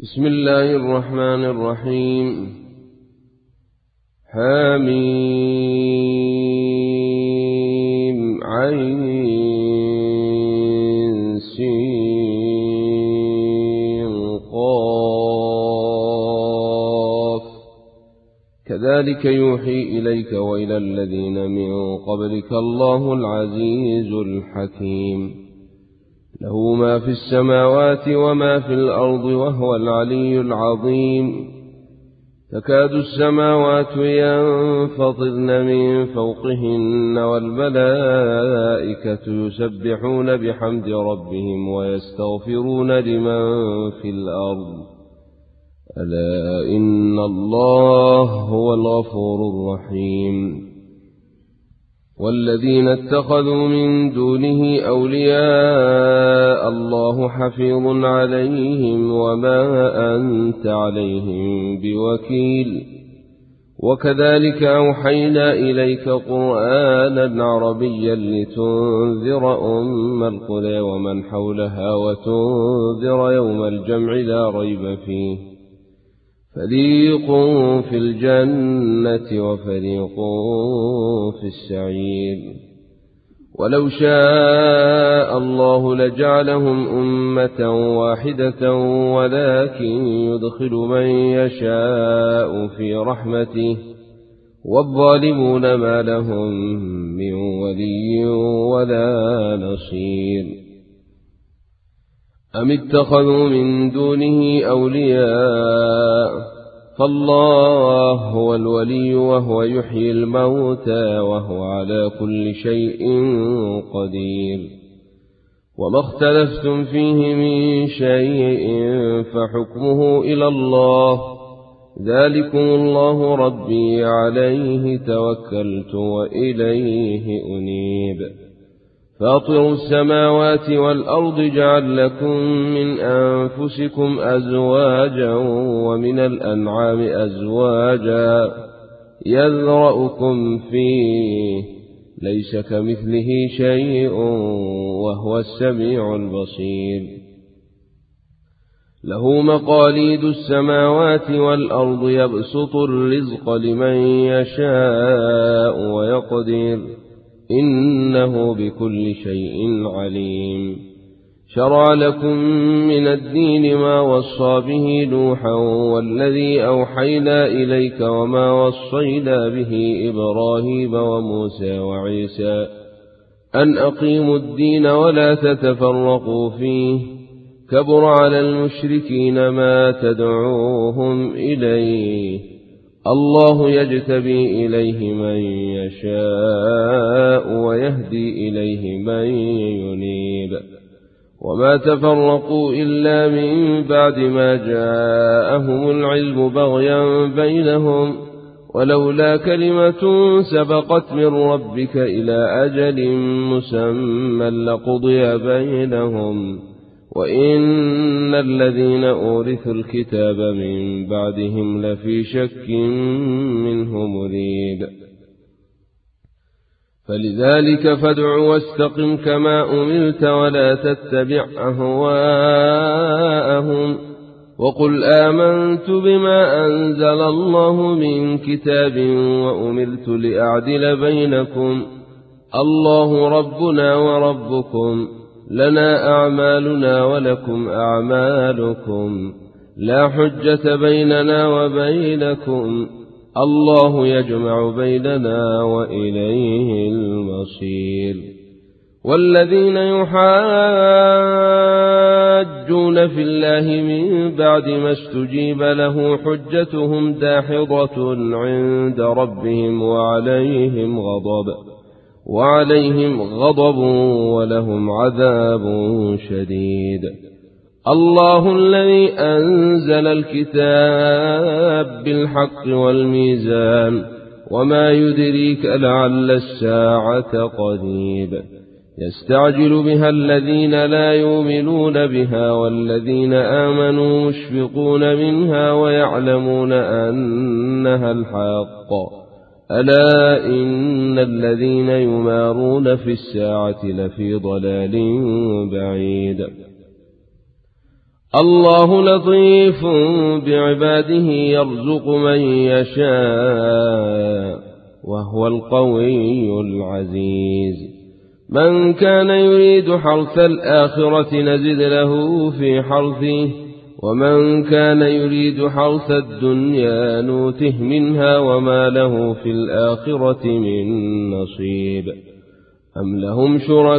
بسم الله الرحمن الرحيم. حميم عين سين قاف كذلك يوحي إليك وإلى الذين من قبلك الله العزيز الحكيم. له ما في السماوات وما في الأرض وهو العلي العظيم. تكاد السماوات ينفطرن من فوقهن والملائكة يسبحون بحمد ربهم ويستغفرون لمن في الأرض ألا إن الله هو الغفور الرحيم. والذين اتخذوا من دونه أولياء الله حفيظ عليهم وما أنت عليهم بوكيل. وكذلك أوحينا إليك قرآنا عربيا لتنذر أم القرى ومن حولها وتنذر يوم الجمع لا ريب فيه فريق في الجنة وفريق في السعير. ولو شاء الله لجعلهم أمة واحدة ولكن يدخل من يشاء في رحمته والظالمون ما لهم من ولي ولا نصير. أم اتخذوا من دونه أولياء فالله هو الولي وهو يحيي الموتى وهو على كل شيء قدير. وما اختلفتم فيه من شيء فحكمه إلى الله ذلكم الله ربي عليه توكلت وإليه أنيب. فاطر السماوات والأرض جعل لكم من أنفسكم أزواجا ومن الأنعام أزواجا يذرأكم فيه ليس كمثله شيء وهو السميع البصير. له مقاليد السماوات والأرض يبسط الرزق لمن يشاء ويقدر إنه بكل شيء عليم. شرع لكم من الدين ما وصى به نوحا والذي أوحينا إليك وما وصينا به إبراهيم وموسى وعيسى أن أقيموا الدين ولا تتفرقوا فيه كبر على المشركين ما تدعوهم إليه الله يجتبي إليه من يشاء ويهدي إليه من ينيب. وما تفرقوا إلا من بعد ما جاءهم العلم بغيا بينهم ولولا كلمة سبقت من ربك إلى أجل مسمى لقضي بينهم وإن الذين أورثوا الكتاب من بعدهم لفي شك منه مريب. فلذلك فادع واستقم كما أمرت ولا تتبع أهواءهم وقل آمنت بما أنزل الله من كتاب وأمرت لأعدل بينكم الله ربنا وربكم لنا أعمالنا ولكم أعمالكم لا حجة بيننا وبينكم الله يجمع بيننا وإليه المصير. والذين يحاجون في الله من بعد ما استجيب له حجتهم داحضة عند ربهم وعليهم غضب ولهم عذاب شديد. الله الذي أنزل الكتاب بالحق والميزان وما يدريك لعل الساعة قريب. يستعجل بها الذين لا يؤمنون بها والذين آمنوا مشفقون منها ويعلمون أنها الحق ألا إن الذين يمارون في الساعة لفي ضلال بعيد. الله لطيف بعباده يرزق من يشاء وهو القوي العزيز. من كان يريد حرث الآخرة نزد له في حرثه ومن كان يريد حرث الدنيا نوته منها وما له في الآخرة من نصيب. أم لهم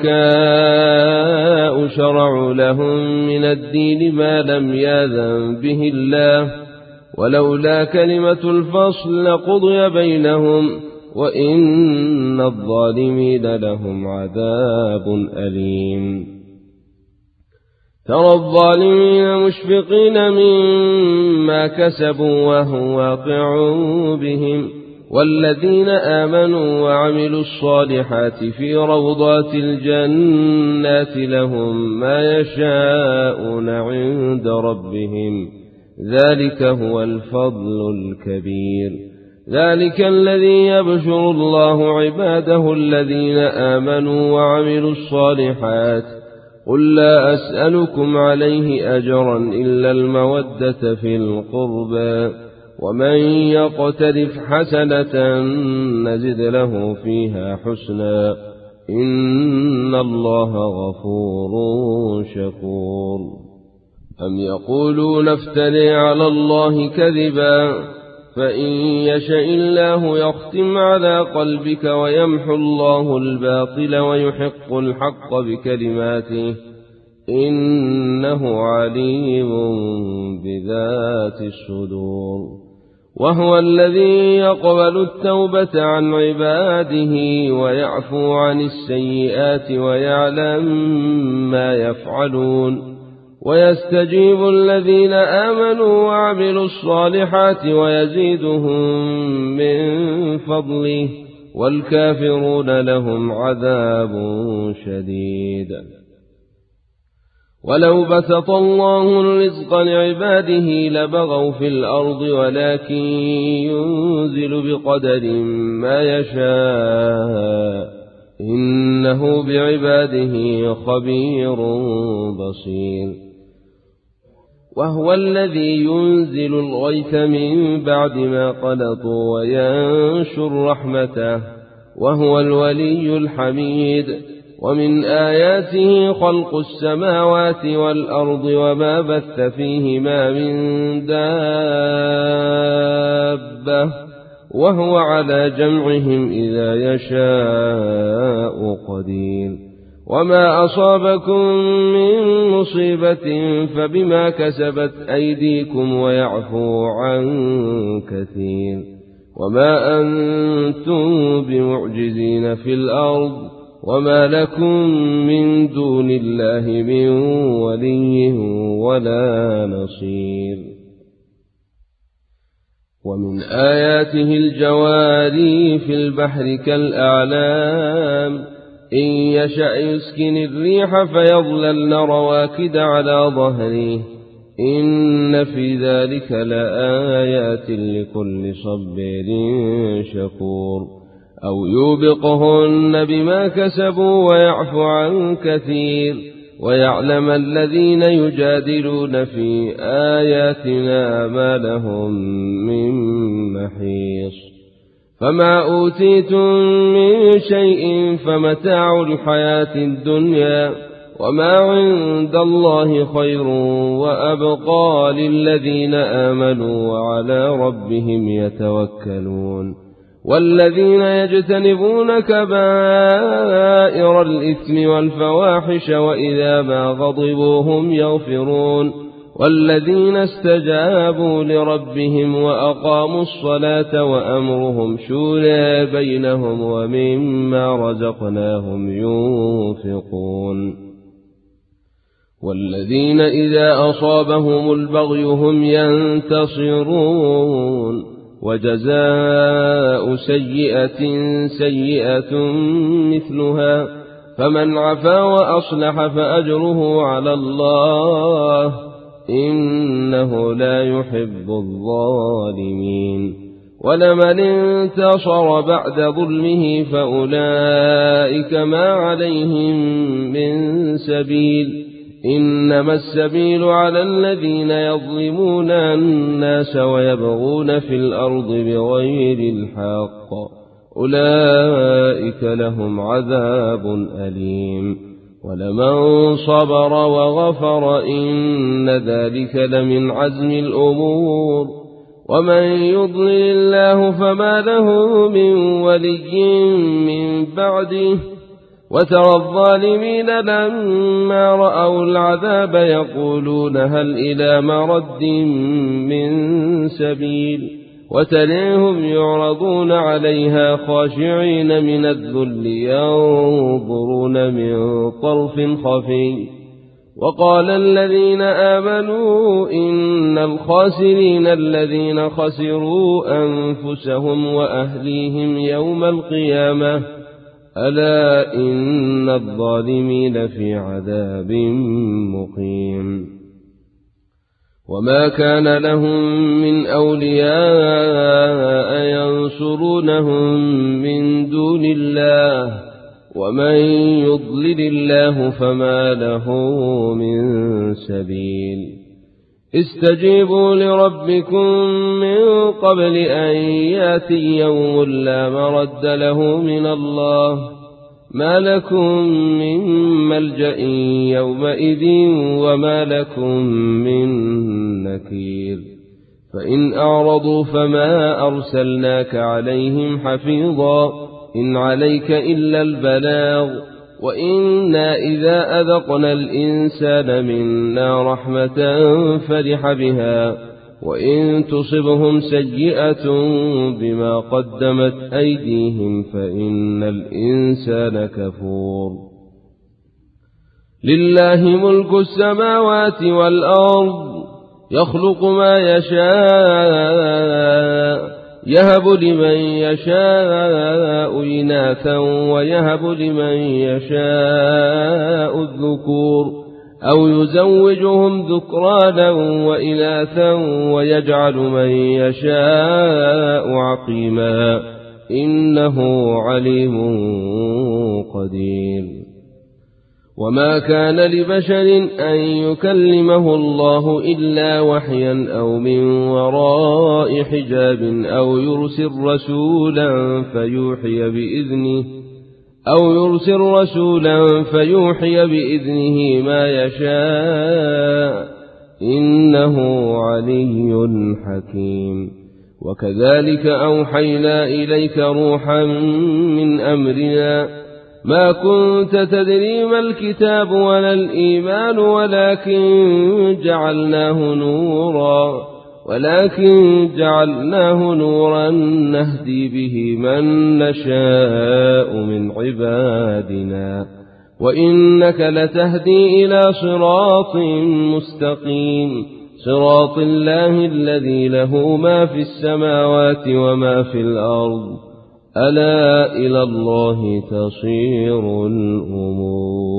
شركاء شرعوا لهم من الدين ما لم يأذن به الله ولولا كلمة الفصل لقضي بينهم وإن الظالمين لهم عذاب أليم. ترى الظالمين مشفقين مما كسبوا وهو واقع بهم والذين آمنوا وعملوا الصالحات في روضات الجنات لهم ما يشاءون عند ربهم ذلك هو الفضل الكبير. ذلك الذي يبشر الله عباده الذين آمنوا وعملوا الصالحات قل لا أسألكم عليه أجرا إلا المودة في القربى ومن يقترف حسنة نزد له فيها حسنا إن الله غفور شكور. أم يقولون افتري على الله كذبا فإن يشاء الله يختم على قلبك ويمحو الله الباطل ويحق الحق بكلماته إنه عليم بذات الصدور. وهو الذي يقبل التوبة عن عباده ويعفو عن السيئات ويعلم ما يفعلون ويستجيب الذين آمنوا وعملوا الصالحات ويزيدهم من فضله والكافرون لهم عذاب شديد. ولو بسط الله الرزق لعباده لبغوا في الأرض ولكن ينزل بقدر ما يشاء إنه بعباده خبير بصير. وهو الذي ينزل الغيث من بعد ما قنطوا وينشر رحمته وهو الولي الحميد. ومن آياته خلق السماوات والأرض وما بث فيهما من دابة وهو على جمعهم إذا يشاء قدير. وما أصابكم من مصيبة فبما كسبت أيديكم ويعفو عن كثير. وما أنتم بمعجزين في الأرض وما لكم من دون الله من ولي ولا نصير. ومن آياته الجواري في البحر كالأعلام إن يشأ يسكن الريح فيظللن رواكد على ظهره إن في ذلك لآيات لكل صبر شكور. أو يوبقهن بما كسبوا ويعفو عن كثير ويعلم الذين يجادلون في آياتنا ما لهم من محيص. فما أوتيتم من شيء فمتاع الحياة الدنيا وما عند الله خير وأبقى للذين آمنوا وعلى ربهم يتوكلون. والذين يجتنبون كبائر الإثم والفواحش وإذا ما غضبوا هم يغفرون. والذين استجابوا لربهم وأقاموا الصلاة وأمرهم شورى بينهم ومما رزقناهم ينفقون. والذين إذا أصابهم البغي هم ينتصرون. وجزاء سيئة سيئة مثلها فمن عفا وأصلح فأجره على الله إنه لا يحب الظالمين. ولمن انتصر بعد ظلمه فأولئك ما عليهم من سبيل إنما السبيل على الذين يظلمون الناس ويبغون في الأرض بغير الحق أولئك لهم عذاب أليم ولمن صبر وغفر إن ذلك لمن عزم الأمور ومن يضلل الله فما له من ولي من بعده وترى الظالمين لما رأوا العذاب يقولون هل إلى مرد من سبيل وتريهم يعرضون عليها خاشعين من الذل ينظرون من طرف خفي وقال الذين آمنوا إن الخاسرين الذين خسروا أنفسهم وأهليهم يوم القيامة ألا إن الظالمين في عذاب مقيم وما كان لهم من أولياء ينصرونهم من دون الله ومن يضلل الله فما له من سبيل استجيبوا لربكم من قبل أن ياتي يوم لا مرد له من الله ما لكم من ملجأ يومئذ وما لكم من نكير فإن أعرضوا فما أرسلناك عليهم حفيظا إن عليك إلا البلاغ وإنا إذا أذقنا الإنسان منا رحمة فرح بها وإن تصبهم سيئة بما قدمت أيديهم فإن الإنسان كفور لله ملك السماوات والأرض يخلق ما يشاء يهب لمن يشاء إناثا ويهب لمن يشاء الذكور أو يزوجهم ذكرانا وإناثا ويجعل من يشاء عقيما إنه عليم قدير وما كان لبشر أن يكلمه الله إلا وحيا أو من وراء حجاب أو يرسل رسولا فيوحي بإذنه ما يشاء إنه علي حكيم وكذلك أوحينا إليك روحا من أمرنا ما كنت تدري ما الكتاب ولا الإيمان ولكن جعلناه نورا نهدي به من نشاء من عبادنا وإنك لتهدي إلى صراط مستقيم صراط الله الذي له ما في السماوات وما في الأرض ألا إلى الله تصير الأمور